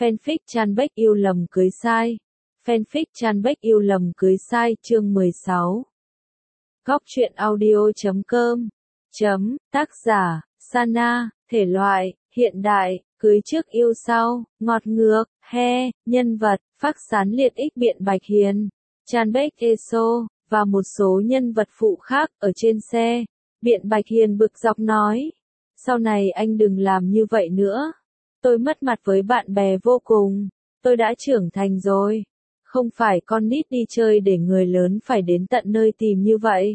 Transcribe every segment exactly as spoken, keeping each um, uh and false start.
Fanfic Chan Bếch yêu lầm cưới sai. Fanfic Chan Bếch yêu lầm cưới sai chương mười sáu. Góc truyện audio chấm com. Chấm, tác giả, Sana, thể loại, hiện đại, cưới trước yêu sau, ngọt ngược, he, nhân vật, Phác Sán Liệt ích Biện Bạch Hiền, Chan Bếch Eso, và một số nhân vật phụ khác ở trên xe. Biện Bạch Hiền bực dọc nói, sau này anh đừng làm như vậy nữa. Tôi mất mặt với bạn bè vô cùng, tôi đã trưởng thành rồi. Không phải con nít đi chơi để người lớn phải đến tận nơi tìm như vậy.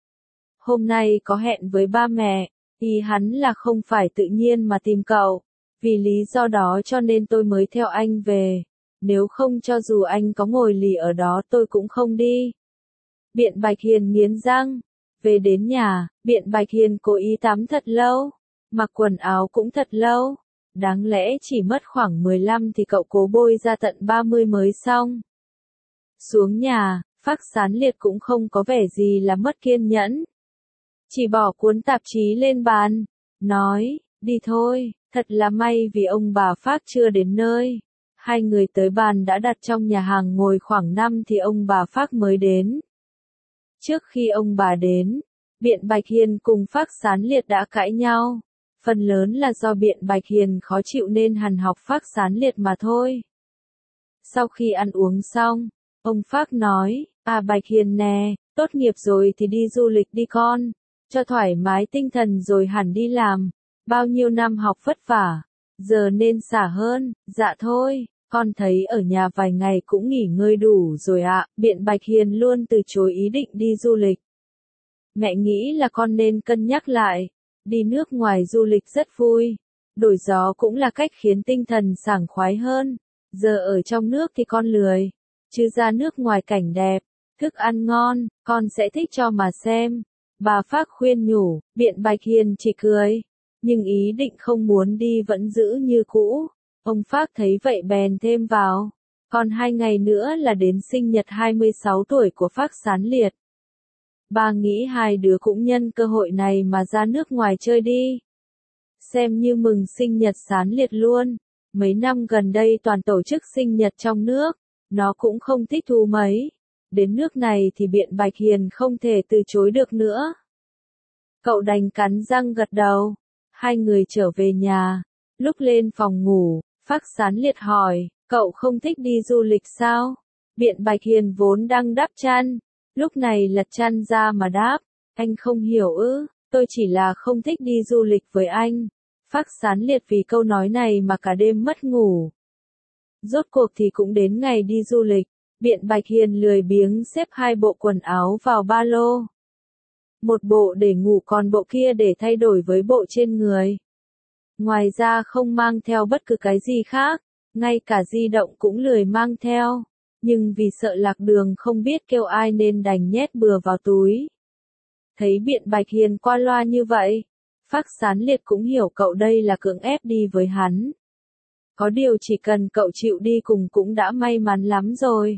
Hôm nay có hẹn với ba mẹ, ý hắn là không phải tự nhiên mà tìm cậu. Vì lý do đó cho nên tôi mới theo anh về. Nếu không cho dù anh có ngồi lì ở đó tôi cũng không đi. Biện Bạch Hiền nghiến răng. Về đến nhà, Biện Bạch Hiền cố ý tắm thật lâu. Mặc quần áo cũng thật lâu. Đáng lẽ chỉ mất khoảng mười lăm thì cậu cố bôi ra tận ba mươi mới xong. Xuống nhà, Phác Sán Liệt cũng không có vẻ gì là mất kiên nhẫn. Chỉ bỏ cuốn tạp chí lên bàn, nói, đi thôi, thật là may vì ông bà Phác chưa đến nơi. Hai người tới bàn đã đặt trong nhà hàng ngồi khoảng năm thì ông bà Phác mới đến. Trước khi ông bà đến, Biện Bạch Hiền cùng Phác Sán Liệt đã cãi nhau. Phần lớn là do Biện Bạch Hiền khó chịu nên hằn học Phác Sán Liệt mà thôi. Sau khi ăn uống xong, ông Phác nói, à Bạch Hiền nè, tốt nghiệp rồi thì đi du lịch đi con, cho thoải mái tinh thần rồi hẳn đi làm, bao nhiêu năm học vất vả, giờ nên xả hơn, dạ thôi, con thấy ở nhà vài ngày cũng nghỉ ngơi đủ rồi ạ. Biện Bạch Hiền luôn từ chối ý định đi du lịch. Mẹ nghĩ là con nên cân nhắc lại. Đi nước ngoài du lịch rất vui, đổi gió cũng là cách khiến tinh thần sảng khoái hơn. Giờ ở trong nước thì con lười, chứ ra nước ngoài cảnh đẹp, thức ăn ngon, con sẽ thích cho mà xem. Bà Phác khuyên nhủ, Biện Bạch Hiền chỉ cười, nhưng ý định không muốn đi vẫn giữ như cũ. Ông Phác thấy vậy bèn thêm vào, còn hai ngày nữa là đến sinh nhật hai mươi sáu tuổi của Phác Sán Liệt. Bà nghĩ hai đứa cũng nhân cơ hội này mà ra nước ngoài chơi đi. Xem như mừng sinh nhật Sán Liệt luôn. Mấy năm gần đây toàn tổ chức sinh nhật trong nước, nó cũng không thích thú mấy. Đến nước này thì Biện Bạch Hiền không thể từ chối được nữa. Cậu đành cắn răng gật đầu. Hai người trở về nhà. Lúc lên phòng ngủ, Phác Sán Liệt hỏi, cậu không thích đi du lịch sao? Biện Bạch Hiền vốn đang đắp chăn. Lúc này lật chăn ra mà đáp, anh không hiểu ư, tôi chỉ là không thích đi du lịch với anh. Phác Sán Liệt vì câu nói này mà cả đêm mất ngủ. Rốt cuộc thì cũng đến ngày đi du lịch, Biện Bạch Hiền lười biếng xếp hai bộ quần áo vào ba lô. Một bộ để ngủ còn bộ kia để thay đổi với bộ trên người. Ngoài ra không mang theo bất cứ cái gì khác, ngay cả di động cũng lười mang theo. Nhưng vì sợ lạc đường không biết kêu ai nên đành nhét bừa vào túi. Thấy Biện Bạch Hiền qua loa như vậy, Phác Sán Liệt cũng hiểu cậu đây là cưỡng ép đi với hắn. Có điều chỉ cần cậu chịu đi cùng cũng đã may mắn lắm rồi.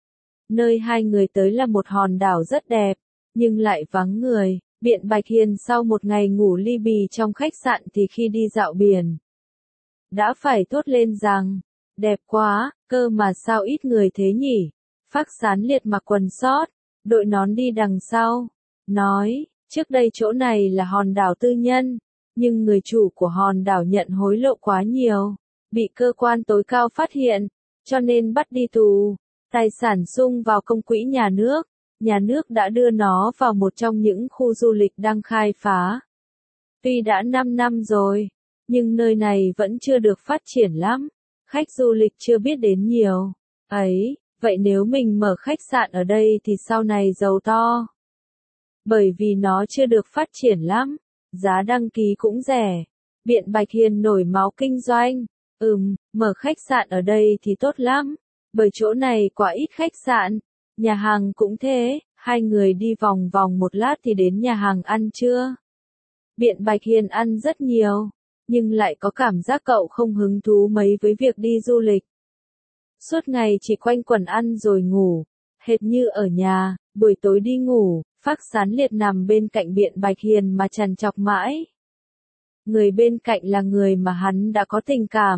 Nơi hai người tới là một hòn đảo rất đẹp, nhưng lại vắng người. Biện Bạch Hiền sau một ngày ngủ li bì trong khách sạn thì khi đi dạo biển, đã phải thốt lên rằng, đẹp quá, cơ mà sao ít người thế nhỉ? Phác Sán Liệt mặc quần sót, đội nón đi đằng sau, nói, trước đây chỗ này là hòn đảo tư nhân, nhưng người chủ của hòn đảo nhận hối lộ quá nhiều, bị cơ quan tối cao phát hiện, cho nên bắt đi tù, tài sản sung vào công quỹ nhà nước, nhà nước đã đưa nó vào một trong những khu du lịch đang khai phá. Tuy đã năm năm rồi, nhưng nơi này vẫn chưa được phát triển lắm. Khách du lịch chưa biết đến nhiều. Ấy, vậy nếu mình mở khách sạn ở đây thì sau này giàu to. Bởi vì nó chưa được phát triển lắm, giá đăng ký cũng rẻ. Biện Bạch Hiền nổi máu kinh doanh. Ừm, mở khách sạn ở đây thì tốt lắm. Bởi chỗ này quá ít khách sạn. Nhà hàng cũng thế, hai người đi vòng vòng một lát thì đến nhà hàng ăn trưa. Biện Bạch Hiền ăn rất nhiều. Nhưng lại có cảm giác cậu không hứng thú mấy với việc đi du lịch. Suốt ngày chỉ quanh quẩn ăn rồi ngủ, hệt như ở nhà. Buổi tối đi ngủ, Phác Sán Liệt nằm bên cạnh Biện Bạch Hiền mà trằn trọc mãi. Người bên cạnh là người mà hắn đã có tình cảm,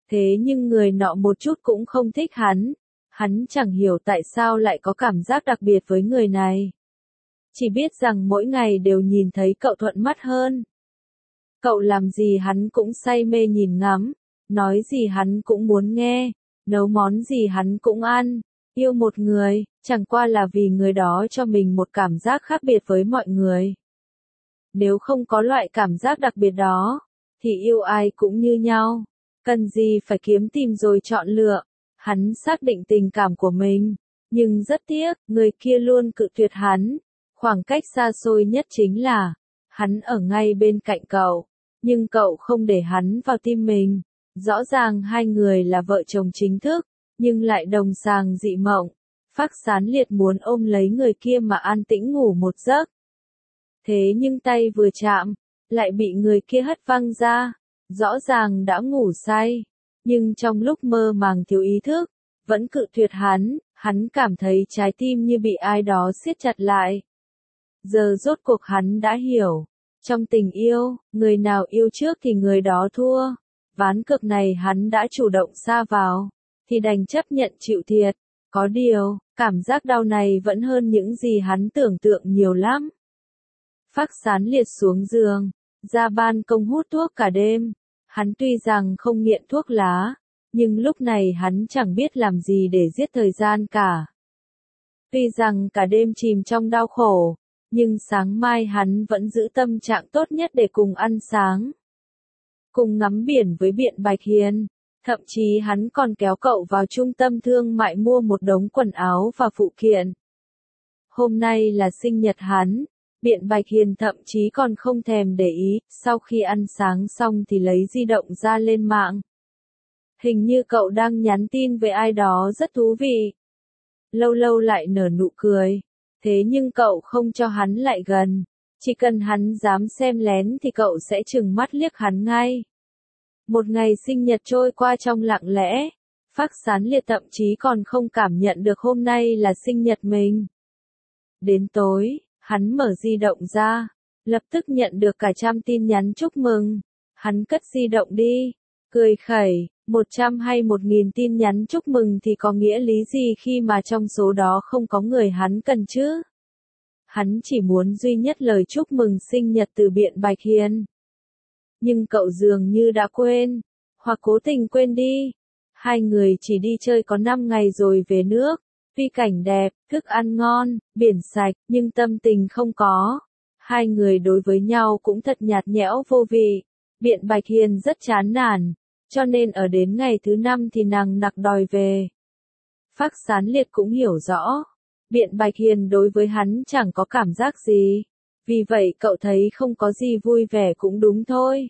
Thế nhưng người nọ một chút cũng không thích hắn. Hắn chẳng hiểu tại sao lại có cảm giác đặc biệt với người này. Chỉ biết rằng mỗi ngày đều nhìn thấy cậu thuận mắt hơn. Cậu làm gì hắn cũng say mê nhìn ngắm, nói gì hắn cũng muốn nghe, nấu món gì hắn cũng ăn. Yêu một người, chẳng qua là vì người đó cho mình một cảm giác khác biệt với mọi người. Nếu không có loại cảm giác đặc biệt đó, thì yêu ai cũng như nhau. Cần gì phải kiếm tìm rồi chọn lựa. Hắn xác định tình cảm của mình, nhưng rất tiếc, người kia luôn cự tuyệt hắn. Khoảng cách xa xôi nhất chính là, hắn ở ngay bên cạnh cậu, nhưng cậu không để hắn vào tim mình. Rõ ràng hai người là vợ chồng chính thức, nhưng lại đồng sàng dị mộng. Phác Sán Liệt muốn ôm lấy người kia mà an tĩnh ngủ một giấc. Thế nhưng tay vừa chạm, lại bị người kia hất văng ra. Rõ ràng đã ngủ say, nhưng trong lúc mơ màng thiếu ý thức, vẫn cự tuyệt hắn, hắn cảm thấy trái tim như bị ai đó siết chặt lại. Giờ rốt cuộc hắn đã hiểu, trong tình yêu, người nào yêu trước thì người đó thua. Ván cược này hắn đã chủ động sa vào, thì đành chấp nhận chịu thiệt. Có điều, cảm giác đau này vẫn hơn những gì hắn tưởng tượng nhiều lắm. Phác Sán Liệt xuống giường, ra ban công hút thuốc cả đêm. Hắn tuy rằng không nghiện thuốc lá, nhưng lúc này hắn chẳng biết làm gì để giết thời gian cả. Tuy rằng cả đêm chìm trong đau khổ, nhưng sáng mai hắn vẫn giữ tâm trạng tốt nhất để cùng ăn sáng. Cùng ngắm biển với Biện Bạch Hiền, thậm chí hắn còn kéo cậu vào trung tâm thương mại mua một đống quần áo và phụ kiện. Hôm nay là sinh nhật hắn. Biện Bạch Hiền thậm chí còn không thèm để ý, sau khi ăn sáng xong thì lấy di động ra lên mạng. Hình như cậu đang nhắn tin với ai đó rất thú vị. Lâu lâu lại nở nụ cười. Thế nhưng cậu không cho hắn lại gần. Chỉ cần hắn dám xem lén thì cậu sẽ trừng mắt liếc hắn ngay. Một ngày sinh nhật trôi qua trong lặng lẽ. Phác Sán Liệt thậm chí còn không cảm nhận được hôm nay là sinh nhật mình. Đến tối, hắn mở di động ra, lập tức nhận được cả trăm tin nhắn chúc mừng. Hắn cất di động đi, cười khẩy, một trăm hay một nghìn tin nhắn chúc mừng thì có nghĩa lý gì khi mà trong số đó không có người hắn cần chứ? Hắn chỉ muốn duy nhất lời chúc mừng sinh nhật từ Biện Bạch Hiền. Nhưng cậu dường như đã quên, hoặc cố tình quên đi. Hai người chỉ đi chơi có năm ngày rồi về nước. Tuy cảnh đẹp, thức ăn ngon, biển sạch, nhưng tâm tình không có. Hai người đối với nhau cũng thật nhạt nhẽo vô vị. Biện Bạch Hiền rất chán nản, cho nên ở đến ngày thứ năm thì nàng nặc đòi về. Phác Sán Liệt cũng hiểu rõ, Biện Bạch Hiền đối với hắn chẳng có cảm giác gì. Vì vậy cậu thấy không có gì vui vẻ cũng đúng thôi.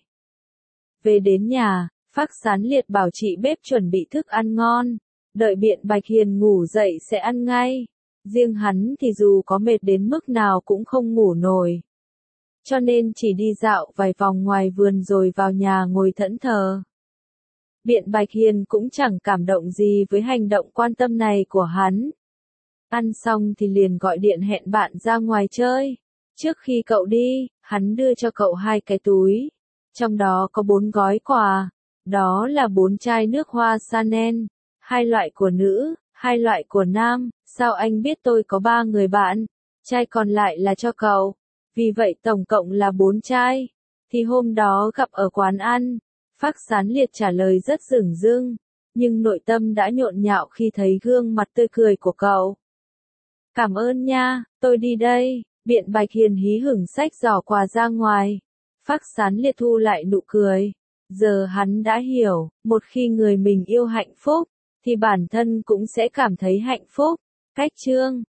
Về đến nhà, Phác Sán Liệt bảo chị bếp chuẩn bị thức ăn ngon. Đợi Biện Bạch Hiền ngủ dậy sẽ ăn ngay. Riêng hắn thì dù có mệt đến mức nào cũng không ngủ nổi. Cho nên chỉ đi dạo vài vòng ngoài vườn rồi vào nhà ngồi thẫn thờ. Biện Bạch Hiền cũng chẳng cảm động gì với hành động quan tâm này của hắn. Ăn xong thì liền gọi điện hẹn bạn ra ngoài chơi. Trước khi cậu đi, hắn đưa cho cậu hai cái túi. Trong đó có bốn gói quà. Đó là bốn chai nước hoa Chanel. Hai loại của nữ, hai loại của nam. Sao anh biết tôi có ba người bạn? Chai còn lại là cho cậu. Vì vậy tổng cộng là bốn chai. Thì hôm đó gặp ở quán ăn. Phác Sán Liệt trả lời rất dửng dưng. Nhưng nội tâm đã nhộn nhạo khi thấy gương mặt tươi cười của cậu. Cảm ơn nha, tôi đi đây. Biện Bạch Hiền hí hửng xách giỏ quà ra ngoài. Phác Sán Liệt thu lại nụ cười. Giờ hắn đã hiểu, một khi người mình yêu hạnh phúc, thì bản thân cũng sẽ cảm thấy hạnh phúc. Cách chương